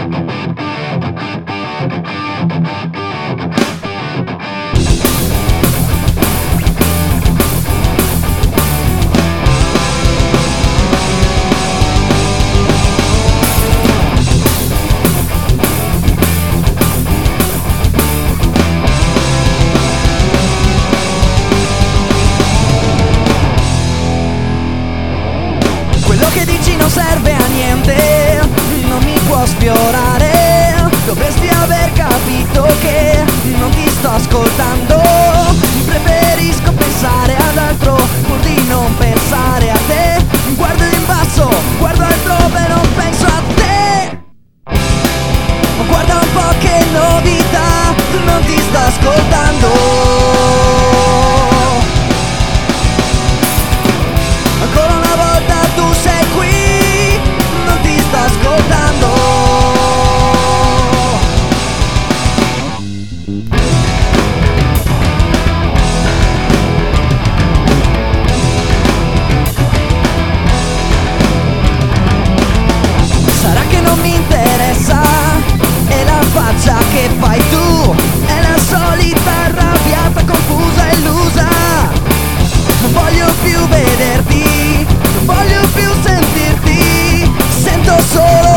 Quello che dici non serve a niente, non mi può sfiorare. Dovresti aver capito che non ti sto ascoltando. Preferisco pensare ad altro pur di non pensare a te. Guardo in basso, guardo altrove, non penso a te. Guarda un po' che novità, non ti sto ascoltando. Ancora una volta tu sei qui, non ti sto ascoltando. Sarà che non mi interessa, è la faccia che fai tu, è la solita arrabbiata, confusa e illusa. Non voglio più vederti, non voglio più sentirti, sento solo